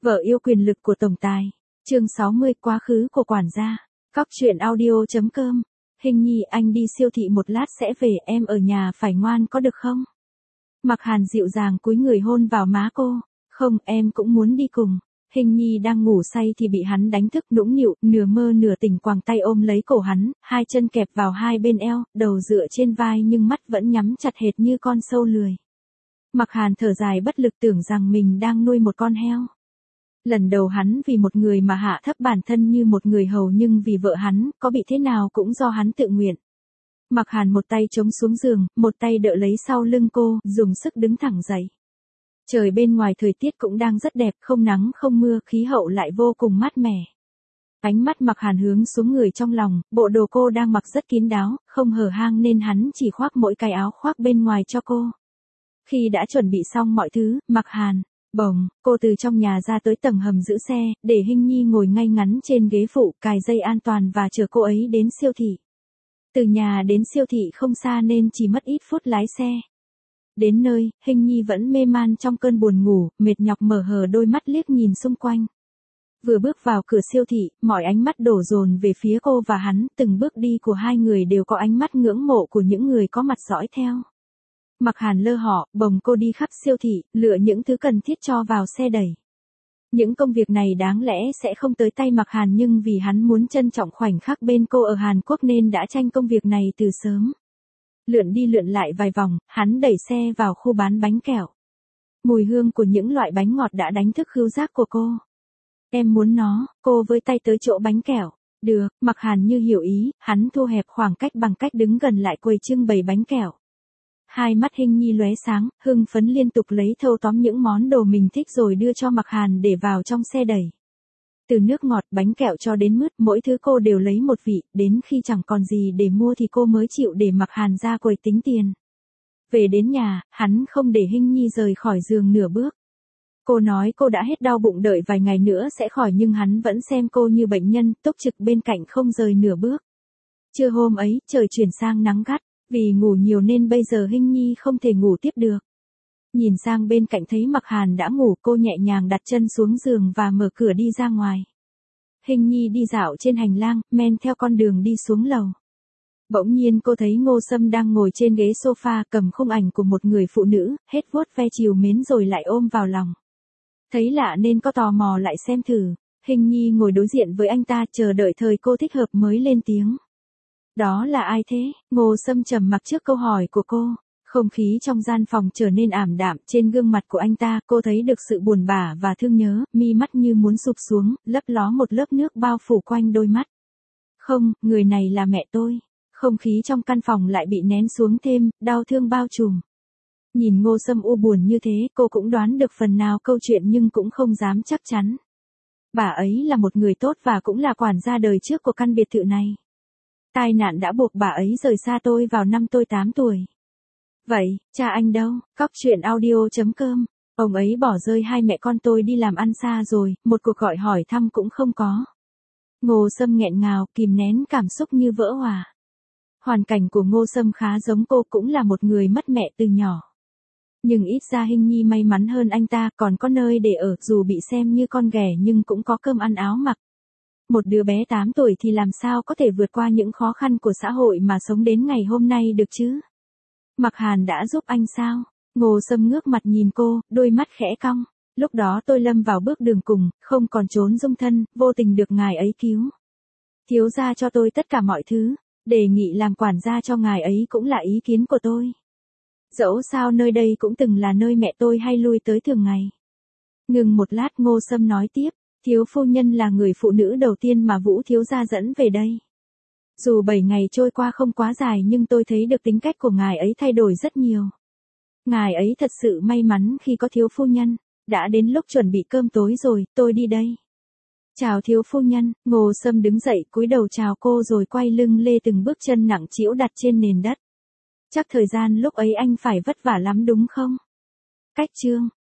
Vợ yêu quyền lực của tổng tài. Chương 60 quá khứ của quản gia. Cóc truyện audio.com. Hình nhi anh đi siêu thị một lát sẽ về, em ở nhà phải ngoan có được không? Mặc Hàn dịu dàng cúi người hôn vào má cô. Không, em cũng muốn đi cùng. Hình nhi đang ngủ say thì bị hắn đánh thức, nũng nịu, nửa mơ nửa tỉnh quàng tay ôm lấy cổ hắn, hai chân kẹp vào hai bên eo, đầu dựa trên vai nhưng mắt vẫn nhắm chặt hệt như con sâu lười. Mặc Hàn thở dài bất lực tưởng rằng mình đang nuôi một con heo. Lần đầu hắn vì một người mà hạ thấp bản thân như một người hầu, nhưng vì vợ hắn, có bị thế nào cũng do hắn tự nguyện. Mặc Hàn một tay chống xuống giường, một tay đỡ lấy sau lưng cô, dùng sức đứng thẳng dậy. Trời bên ngoài thời tiết cũng đang rất đẹp, không nắng không mưa, khí hậu lại vô cùng mát mẻ. Ánh mắt Mặc Hàn hướng xuống người trong lòng, bộ đồ cô đang mặc rất kín đáo, không hở hang nên hắn chỉ khoác mỗi cái áo khoác bên ngoài cho cô. Khi đã chuẩn bị xong mọi thứ, Mặc Hàn, bồng, cô từ trong nhà ra tới tầng hầm giữ xe, để Hinh Nhi ngồi ngay ngắn trên ghế phụ, cài dây an toàn và chờ cô ấy đến siêu thị. Từ nhà đến siêu thị không xa nên chỉ mất ít phút lái xe. Đến nơi, Hinh Nhi vẫn mê man trong cơn buồn ngủ, mệt nhọc mở hờ đôi mắt liếc nhìn xung quanh. Vừa bước vào cửa siêu thị, mọi ánh mắt đổ dồn về phía cô và hắn, từng bước đi của hai người đều có ánh mắt ngưỡng mộ của những người có mặt dõi theo. Mặc Hàn lơ họ, bồng cô đi khắp siêu thị, lựa những thứ cần thiết cho vào xe đẩy. Những công việc này đáng lẽ sẽ không tới tay Mặc Hàn, nhưng vì hắn muốn trân trọng khoảnh khắc bên cô ở Hàn Quốc nên đã tranh công việc này từ sớm. Lượn đi lượn lại vài vòng, hắn đẩy xe vào khu bán bánh kẹo. Mùi hương của những loại bánh ngọt đã đánh thức khứu giác của cô. Em muốn nó, cô với tay tới chỗ bánh kẹo. Được, Mặc Hàn như hiểu ý, hắn thu hẹp khoảng cách bằng cách đứng gần lại quầy trưng bày bánh kẹo. Hai mắt Hinh Nhi lóe sáng, hưng phấn liên tục lấy thâu tóm những món đồ mình thích rồi đưa cho Mặc Hàn để vào trong xe đẩy. Từ nước ngọt, bánh kẹo cho đến mứt, mỗi thứ cô đều lấy một vị, đến khi chẳng còn gì để mua thì cô mới chịu để Mặc Hàn ra quầy tính tiền. Về đến nhà, hắn không để Hinh Nhi rời khỏi giường nửa bước. Cô nói cô đã hết đau bụng, đợi vài ngày nữa sẽ khỏi, nhưng hắn vẫn xem cô như bệnh nhân, túc trực bên cạnh không rời nửa bước. Trưa hôm ấy, trời chuyển sang nắng gắt. Vì ngủ nhiều nên bây giờ Hinh Nhi không thể ngủ tiếp được. Nhìn sang bên cạnh thấy Mặc Hàn đã ngủ, cô nhẹ nhàng đặt chân xuống giường và mở cửa đi ra ngoài. Hinh Nhi đi dạo trên hành lang, men theo con đường đi xuống lầu. Bỗng nhiên cô thấy Ngô Sâm đang ngồi trên ghế sofa cầm khung ảnh của một người phụ nữ, hết vuốt ve trìu mến rồi lại ôm vào lòng. Thấy lạ nên có tò mò lại xem thử. Hinh Nhi ngồi đối diện với anh ta chờ đợi thời cô thích hợp mới lên tiếng. Đó là ai thế? Ngô Sâm trầm mặc trước câu hỏi của cô. Không khí trong gian phòng trở nên ảm đạm, trên gương mặt của anh ta cô thấy được sự buồn bã và thương nhớ, mi mắt như muốn sụp xuống, lấp ló một lớp nước bao phủ quanh đôi mắt. Không, người này là mẹ tôi. Không khí trong căn phòng lại bị nén xuống thêm, đau thương bao trùm. Nhìn Ngô Sâm u buồn như thế, cô cũng đoán được phần nào câu chuyện nhưng cũng không dám chắc chắn. Bà ấy là một người tốt và cũng là quản gia đời trước của căn biệt thự này. Tai nạn đã buộc bà ấy rời xa tôi vào năm tôi 8 tuổi. Vậy, cha anh đâu? Cóc truyện audio.com. Ông ấy bỏ rơi hai mẹ con tôi đi làm ăn xa rồi, một cuộc gọi hỏi thăm cũng không có. Ngô Sâm nghẹn ngào, kìm nén cảm xúc như vỡ òa. Hoàn cảnh của Ngô Sâm khá giống cô, cũng là một người mất mẹ từ nhỏ. Nhưng ít ra Hinh Nhi may mắn hơn anh ta, còn có nơi để ở, dù bị xem như con ghẻ nhưng cũng có cơm ăn áo mặc. Một đứa bé 8 tuổi thì làm sao có thể vượt qua những khó khăn của xã hội mà sống đến ngày hôm nay được chứ? Mặc Hàn đã giúp anh sao? Ngô Sâm ngước mặt nhìn cô, đôi mắt khẽ cong. Lúc đó tôi lâm vào bước đường cùng, không còn trốn dung thân, vô tình được ngài ấy cứu. Thiếu gia cho tôi tất cả mọi thứ, đề nghị làm quản gia cho ngài ấy cũng là ý kiến của tôi. Dẫu sao nơi đây cũng từng là nơi mẹ tôi hay lui tới thường ngày. Ngừng một lát Ngô Sâm nói tiếp. Thiếu phu nhân là người phụ nữ đầu tiên mà Vũ thiếu gia dẫn về đây. Dù 7 ngày trôi qua không quá dài nhưng tôi thấy được tính cách của ngài ấy thay đổi rất nhiều. Ngài ấy thật sự may mắn khi có thiếu phu nhân. Đã đến lúc chuẩn bị cơm tối rồi, tôi đi đây. Chào thiếu phu nhân. Ngô Sâm đứng dậy cúi đầu chào cô rồi quay lưng lê từng bước chân nặng trĩu đặt trên nền đất. Chắc thời gian lúc ấy anh phải vất vả lắm đúng không? Cách chương